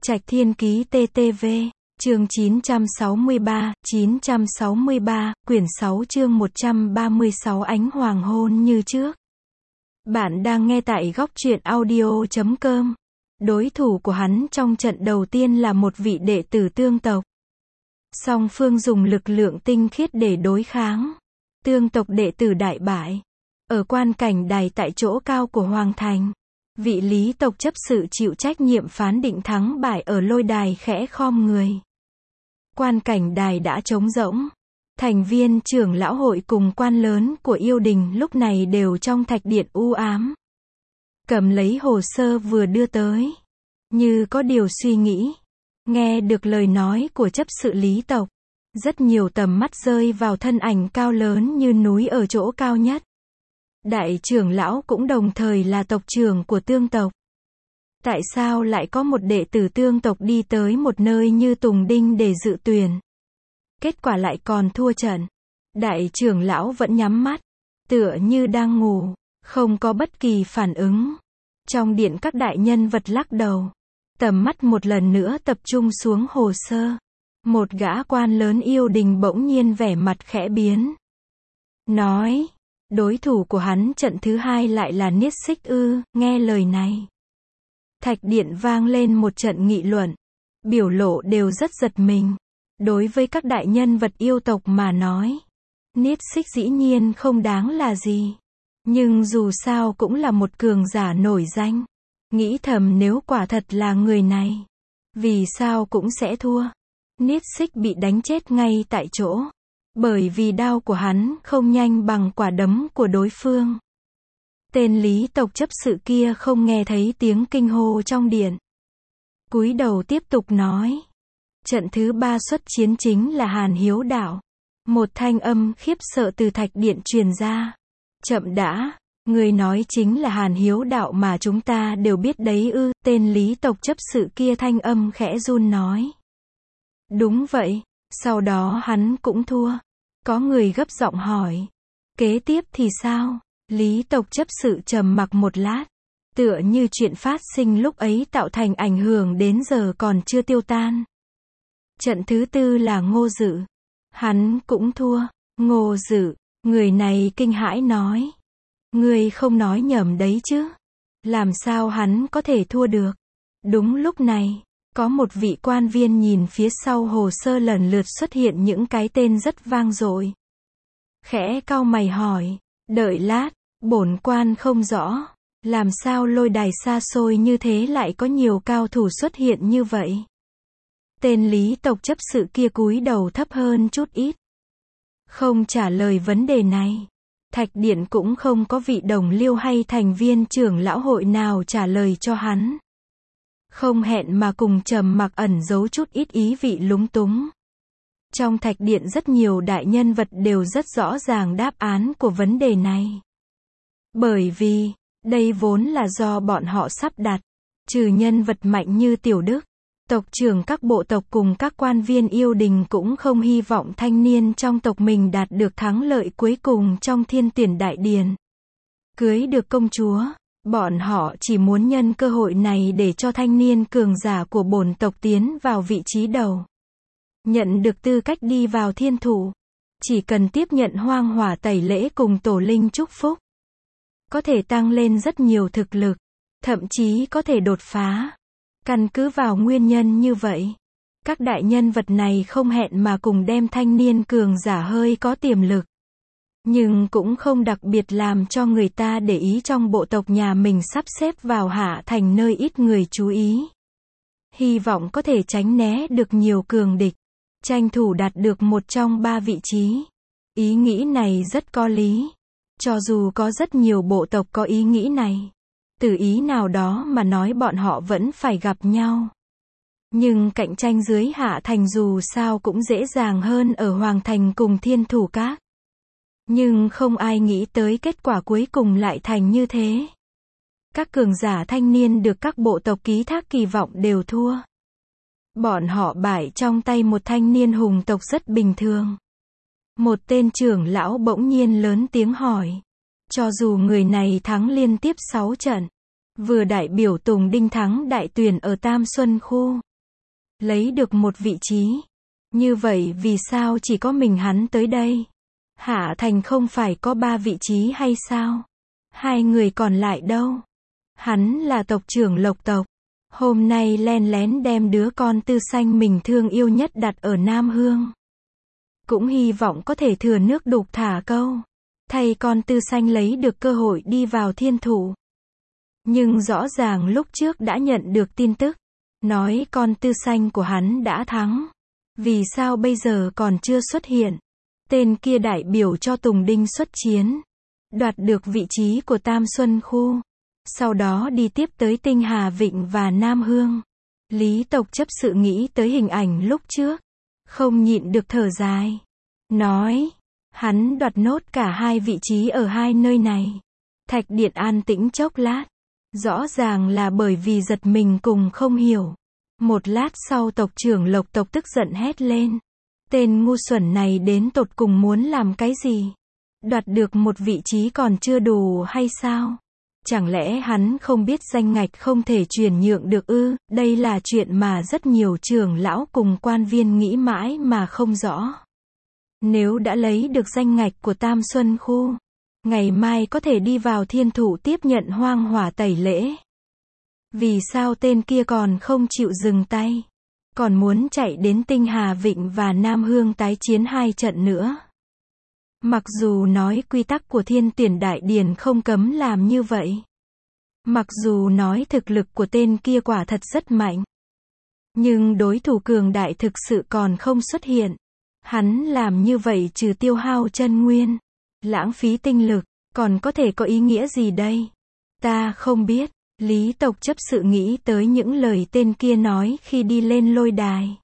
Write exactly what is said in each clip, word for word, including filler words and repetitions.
Trạch Thiên Ký tê tê vê, chương chín trăm sáu mươi ba, chín trăm sáu mươi ba, quyển sáu chương một trăm ba mươi sáu ánh hoàng hôn như trước. Bạn đang nghe tại góc truyện audio chấm com. Đối thủ của hắn trong trận đầu tiên là một vị đệ tử tương tộc. Song phương dùng lực lượng tinh khiết để đối kháng. Tương tộc đệ tử đại bại. Ở quan cảnh đài tại chỗ cao của Hoàng Thành, vị lý tộc chấp sự chịu trách nhiệm phán định thắng bại ở lôi đài khẽ khom người. Quan cảnh đài đã trống rỗng. Thành viên trưởng lão hội cùng quan lớn của yêu đình lúc này đều trong thạch điện u ám. Cầm lấy hồ sơ vừa đưa tới. Như có điều suy nghĩ. Nghe được lời nói của chấp sự lý tộc. Rất nhiều tầm mắt rơi vào thân ảnh cao lớn như núi ở chỗ cao nhất. Đại trưởng lão cũng đồng thời là tộc trưởng của tương tộc. Tại sao lại có một đệ tử tương tộc đi tới một nơi như Tùng Đinh để dự tuyển? Kết quả lại còn thua trận. Đại trưởng lão vẫn nhắm mắt, tựa như đang ngủ, không có bất kỳ phản ứng. Trong điện các đại nhân vật lắc đầu. Tầm mắt một lần nữa tập trung xuống hồ sơ. Một gã quan lớn yêu đình bỗng nhiên vẻ mặt khẽ biến. Nói, đối thủ của hắn trận thứ hai lại là Niết Xích ư? Nghe lời này, thạch điện vang lên một trận nghị luận. Biểu lộ đều rất giật mình. Đối với các đại nhân vật yêu tộc mà nói, Niết Xích dĩ nhiên không đáng là gì. Nhưng dù sao cũng là một cường giả nổi danh. Nghĩ thầm nếu quả thật là người này, vì sao cũng sẽ thua. Niết Xích bị đánh chết ngay tại chỗ. Bởi vì đao của hắn không nhanh bằng quả đấm của đối phương. Tên lý tộc chấp sự kia không nghe thấy tiếng kinh hô trong điện. Cúi đầu tiếp tục nói. Trận thứ ba xuất chiến chính là Hàn Hiếu Đạo. Một thanh âm khiếp sợ từ thạch điện truyền ra. Chậm đã, người nói chính là Hàn Hiếu Đạo mà chúng ta đều biết đấy ư? Tên lý tộc chấp sự kia thanh âm khẽ run nói. Đúng vậy, sau đó hắn cũng thua. Có người gấp giọng hỏi. Kế tiếp thì sao? Lý tộc chấp sự trầm mặc một lát. Tựa như chuyện phát sinh lúc ấy tạo thành ảnh hưởng đến giờ còn chưa tiêu tan. Trận thứ tư là Ngô Dự. Hắn cũng thua. Ngô Dự, người này kinh hãi nói. Ngươi không nói nhầm đấy chứ? Làm sao hắn có thể thua được? Đúng lúc này, có một vị quan viên nhìn phía sau hồ sơ lần lượt xuất hiện những cái tên rất vang dội. Khẽ cau mày hỏi, đợi lát, bổn quan không rõ, làm sao lôi đài xa xôi như thế lại có nhiều cao thủ xuất hiện như vậy? Tên lý tộc chấp sự kia cúi đầu thấp hơn chút ít. Không trả lời vấn đề này. Thạch điện cũng không có vị đồng liêu hay thành viên trưởng lão hội nào trả lời cho hắn. Không hẹn mà cùng trầm mặc ẩn giấu chút ít ý vị lúng túng. Trong thạch điện rất nhiều đại nhân vật đều rất rõ ràng đáp án của vấn đề này. Bởi vì, đây vốn là do bọn họ sắp đặt. Trừ nhân vật mạnh như Tiểu Đức, tộc trưởng các bộ tộc cùng các quan viên yêu đình cũng không hy vọng thanh niên trong tộc mình đạt được thắng lợi cuối cùng trong thiên tuyển đại điền. Cưới được công chúa. Bọn họ chỉ muốn nhân cơ hội này để cho thanh niên cường giả của bổn tộc tiến vào vị trí đầu. Nhận được tư cách đi vào thiên thủ. Chỉ cần tiếp nhận hoang hỏa tẩy lễ cùng tổ linh chúc phúc. Có thể tăng lên rất nhiều thực lực. Thậm chí có thể đột phá. Căn cứ vào nguyên nhân như vậy, các đại nhân vật này không hẹn mà cùng đem thanh niên cường giả hơi có tiềm lực. Nhưng cũng không đặc biệt làm cho người ta để ý trong bộ tộc nhà mình sắp xếp vào Hạ Thành nơi ít người chú ý. Hy vọng có thể tránh né được nhiều cường địch. Tranh thủ đạt được một trong ba vị trí. Ý nghĩ này rất có lý. Cho dù có rất nhiều bộ tộc có ý nghĩ này. Từ ý nào đó mà nói bọn họ vẫn phải gặp nhau. Nhưng cạnh tranh dưới Hạ Thành dù sao cũng dễ dàng hơn ở Hoàng Thành cùng Thiên Thủ Các. Nhưng không ai nghĩ tới kết quả cuối cùng lại thành như thế. Các cường giả thanh niên được các bộ tộc ký thác kỳ vọng đều thua. Bọn họ bại trong tay một thanh niên hùng tộc rất bình thường. Một tên trưởng lão bỗng nhiên lớn tiếng hỏi. Cho dù người này thắng liên tiếp sáu trận, vừa đại biểu Tùng Đinh thắng đại tuyển ở Tam Xuân Khu, lấy được một vị trí. Như vậy vì sao chỉ có mình hắn tới đây? Hạ Thành không phải có ba vị trí hay sao? Hai người còn lại đâu? Hắn là tộc trưởng Lộc tộc. Hôm nay len lén đem đứa con Tư Xanh mình thương yêu nhất đặt ở Nam Hương. Cũng hy vọng có thể thừa nước đục thả câu. Thay con Tư Xanh lấy được cơ hội đi vào thiên thủ. Nhưng rõ ràng lúc trước đã nhận được tin tức. Nói con Tư Xanh của hắn đã thắng. Vì sao bây giờ còn chưa xuất hiện? Tên kia đại biểu cho Tùng Đinh xuất chiến. Đoạt được vị trí của Tam Xuân Khu. Sau đó đi tiếp tới Tinh Hà Vịnh và Nam Hương. Lý tộc chấp sự nghĩ tới hình ảnh lúc trước. Không nhịn được thở dài. Nói, hắn đoạt nốt cả hai vị trí ở hai nơi này. Thạch Điện an tĩnh chốc lát. Rõ ràng là bởi vì giật mình cùng không hiểu. Một lát sau tộc trưởng Lộc tộc tức giận hét lên. Tên ngu xuẩn này đến tột cùng muốn làm cái gì? Đoạt được một vị trí còn chưa đủ hay sao? Chẳng lẽ hắn không biết danh ngạch không thể chuyển nhượng được ư? Đây là chuyện mà rất nhiều trưởng lão cùng quan viên nghĩ mãi mà không rõ. Nếu đã lấy được danh ngạch của Tam Xuân Khu, ngày mai có thể đi vào thiên thủ tiếp nhận hoang hỏa tẩy lễ. Vì sao tên kia còn không chịu dừng tay? Còn muốn chạy đến Tinh Hà Vịnh và Nam Hương tái chiến hai trận nữa. Mặc dù nói quy tắc của Thiên Tuyển Đại Điển không cấm làm như vậy. Mặc dù nói thực lực của tên kia quả thật rất mạnh. Nhưng đối thủ cường đại thực sự còn không xuất hiện. Hắn làm như vậy trừ tiêu hao chân nguyên, lãng phí tinh lực, còn có thể có ý nghĩa gì đây? Ta không biết. Lý tộc chấp sự nghĩ tới những lời tên kia nói khi đi lên lôi đài.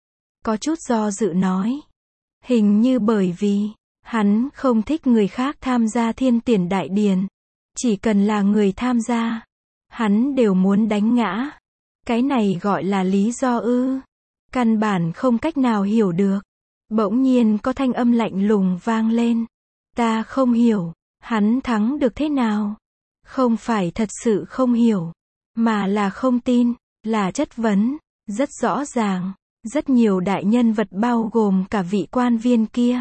Có chút do dự nói. Hình như bởi vì hắn không thích người khác tham gia Thiên Tuyển Đại Điển. Chỉ cần là người tham gia, hắn đều muốn đánh ngã. Cái này gọi là lý do ư? Căn bản không cách nào hiểu được. Bỗng nhiên có thanh âm lạnh lùng vang lên. Ta không hiểu, hắn thắng được thế nào? Không phải thật sự không hiểu, mà là không tin, là chất vấn. Rất rõ ràng, rất nhiều đại nhân vật bao gồm cả vị quan viên kia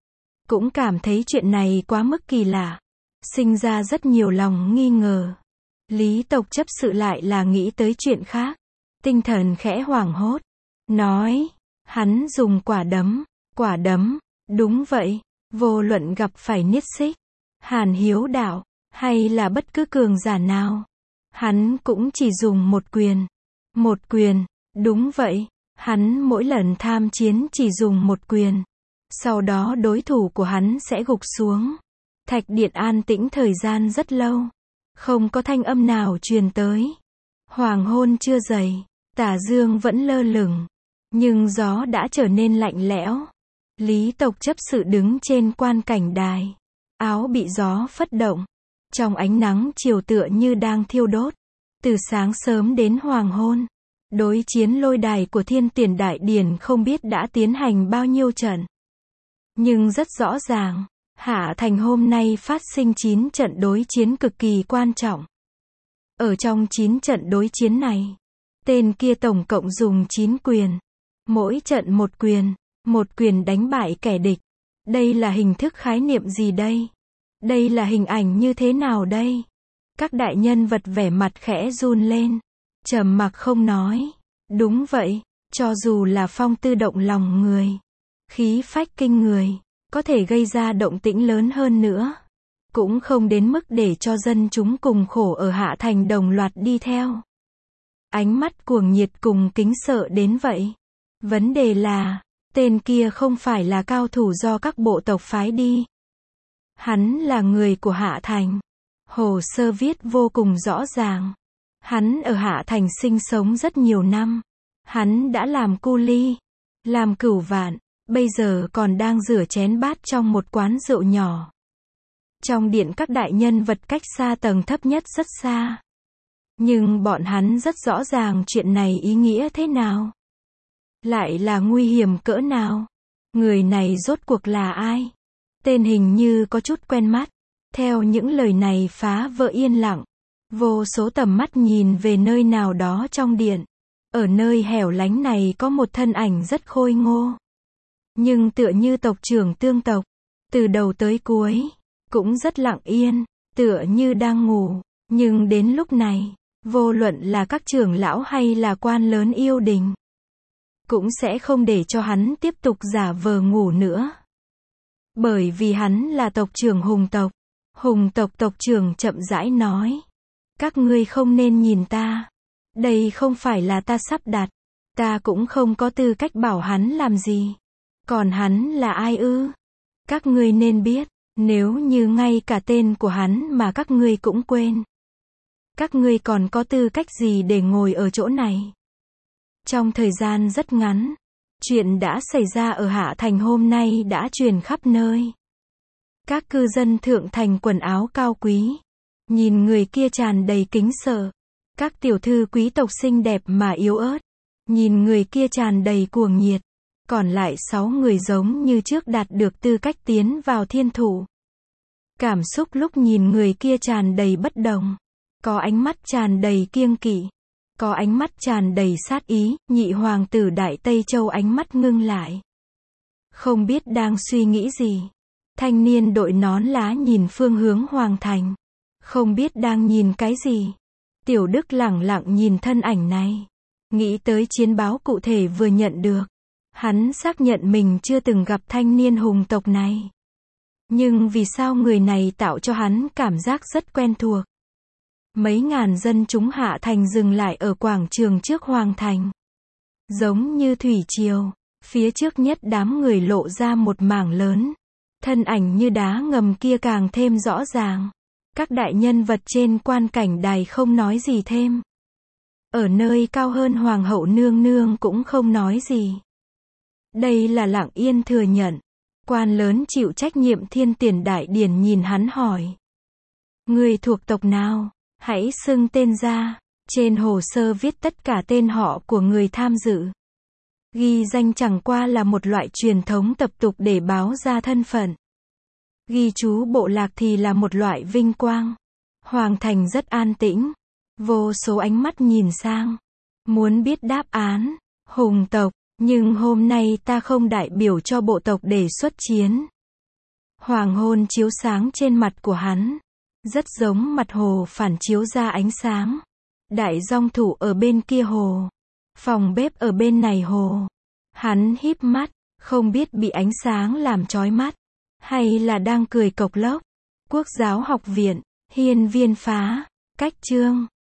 cũng cảm thấy chuyện này quá mức kỳ lạ, sinh ra rất nhiều lòng nghi ngờ. Lý tộc chấp sự lại là nghĩ tới chuyện khác, tinh thần khẽ hoảng hốt, nói, hắn dùng quả đấm, quả đấm, đúng vậy, vô luận gặp phải Niết Xích, Hàn Hiếu Đạo, hay là bất cứ cường giả nào, hắn cũng chỉ dùng một quyền, một quyền, đúng vậy, hắn mỗi lần tham chiến chỉ dùng một quyền. Sau đó đối thủ của hắn sẽ gục xuống. Thạch Điện an tĩnh thời gian rất lâu. Không có thanh âm nào truyền tới. Hoàng hôn chưa dậy. Tà dương vẫn lơ lửng. Nhưng gió đã trở nên lạnh lẽo. Lý tộc chấp sự đứng trên quan cảnh đài. Áo bị gió phất động. Trong ánh nắng chiều tựa như đang thiêu đốt. Từ sáng sớm đến hoàng hôn. Đối chiến lôi đài của Thiên Tuyển Đại Điển không biết đã tiến hành bao nhiêu trận. Nhưng rất rõ ràng, Hạ Thành hôm nay phát sinh chín trận đối chiến cực kỳ quan trọng. Ở trong chín trận đối chiến này, tên kia tổng cộng dùng chín quyền. Mỗi trận một quyền, một quyền đánh bại kẻ địch. Đây là hình thức khái niệm gì đây? Đây là hình ảnh như thế nào đây? Các đại nhân vật vẻ mặt khẽ run lên, trầm mặc không nói. Đúng vậy, cho dù là phong tư động lòng người, khí phách kinh người, có thể gây ra động tĩnh lớn hơn nữa, cũng không đến mức để cho dân chúng cùng khổ ở Hạ Thành đồng loạt đi theo. Ánh mắt cuồng nhiệt cùng kính sợ đến vậy. Vấn đề là, tên kia không phải là cao thủ do các bộ tộc phái đi. Hắn là người của Hạ Thành. Hồ sơ viết vô cùng rõ ràng. Hắn ở Hạ Thành sinh sống rất nhiều năm. Hắn đã làm cu ly, làm cửu vạn, bây giờ còn đang rửa chén bát trong một quán rượu nhỏ. Trong điện các đại nhân vật cách xa tầng thấp nhất rất xa. Nhưng bọn hắn rất rõ ràng chuyện này ý nghĩa thế nào. Lại là nguy hiểm cỡ nào. Người này rốt cuộc là ai? Tên hình như có chút quen mắt. Theo những lời này phá vỡ yên lặng. Vô số tầm mắt nhìn về nơi nào đó trong điện. Ở nơi hẻo lánh này có một thân ảnh rất khôi ngô. Nhưng tựa như tộc trưởng tương tộc, từ đầu tới cuối, cũng rất lặng yên, tựa như đang ngủ. Nhưng đến lúc này, vô luận là các trưởng lão hay là quan lớn yêu đình, cũng sẽ không để cho hắn tiếp tục giả vờ ngủ nữa. Bởi vì hắn là tộc trưởng hùng tộc. Hùng tộc tộc trưởng chậm rãi nói. Các ngươi không nên nhìn ta. Đây không phải là ta sắp đặt. Ta cũng không có tư cách bảo hắn làm gì. Còn hắn là ai ư? Các ngươi nên biết, nếu như ngay cả tên của hắn mà các ngươi cũng quên, các ngươi còn có tư cách gì để ngồi ở chỗ này? Trong thời gian rất ngắn, chuyện đã xảy ra ở Hạ Thành hôm nay đã truyền khắp nơi. Các cư dân thượng thành quần áo cao quý, nhìn người kia tràn đầy kính sợ. Các tiểu thư quý tộc xinh đẹp mà yếu ớt, nhìn người kia tràn đầy cuồng nhiệt. Còn lại sáu người giống như trước đạt được tư cách tiến vào thiên thủ. Cảm xúc lúc nhìn người kia tràn đầy bất đồng. Có ánh mắt tràn đầy kiêng kỵ. Có ánh mắt tràn đầy sát ý. Nhị hoàng tử Đại Tây Châu ánh mắt ngưng lại. Không biết đang suy nghĩ gì. Thanh niên đội nón lá nhìn phương hướng hoàng thành. Không biết đang nhìn cái gì. Tiểu Đức lẳng lặng nhìn thân ảnh này. Nghĩ tới chiến báo cụ thể vừa nhận được. Hắn xác nhận mình chưa từng gặp thanh niên hùng tộc này. Nhưng vì sao người này tạo cho hắn cảm giác rất quen thuộc? Mấy ngàn dân chúng Hạ Thành dừng lại ở quảng trường trước hoàng thành. Giống như thủy triều, phía trước nhất đám người lộ ra một mảng lớn. Thân ảnh như đá ngầm kia càng thêm rõ ràng. Các đại nhân vật trên quan cảnh đài không nói gì thêm. Ở nơi cao hơn hoàng hậu nương nương cũng không nói gì. Đây là lặng yên thừa nhận. Quan lớn chịu trách nhiệm Thiên Tiền Đại Điển nhìn hắn hỏi. Người thuộc tộc nào? Hãy xưng tên ra. Trên hồ sơ viết tất cả tên họ của người tham dự. Ghi danh chẳng qua là một loại truyền thống tập tục để báo ra thân phận. Ghi chú bộ lạc thì là một loại vinh quang. Hoàng thành rất an tĩnh. Vô số ánh mắt nhìn sang. Muốn biết đáp án. Hùng tộc. Nhưng hôm nay ta không đại biểu cho bộ tộc để xuất chiến. Hoàng hôn chiếu sáng trên mặt của hắn. Rất giống mặt hồ phản chiếu ra ánh sáng. Đại dong thủ ở bên kia hồ. Phòng bếp ở bên này hồ. Hắn híp mắt, không biết bị ánh sáng làm chói mắt. Hay là đang cười cộc lốc. Quốc giáo học viện, hiên viên phá, cách chương.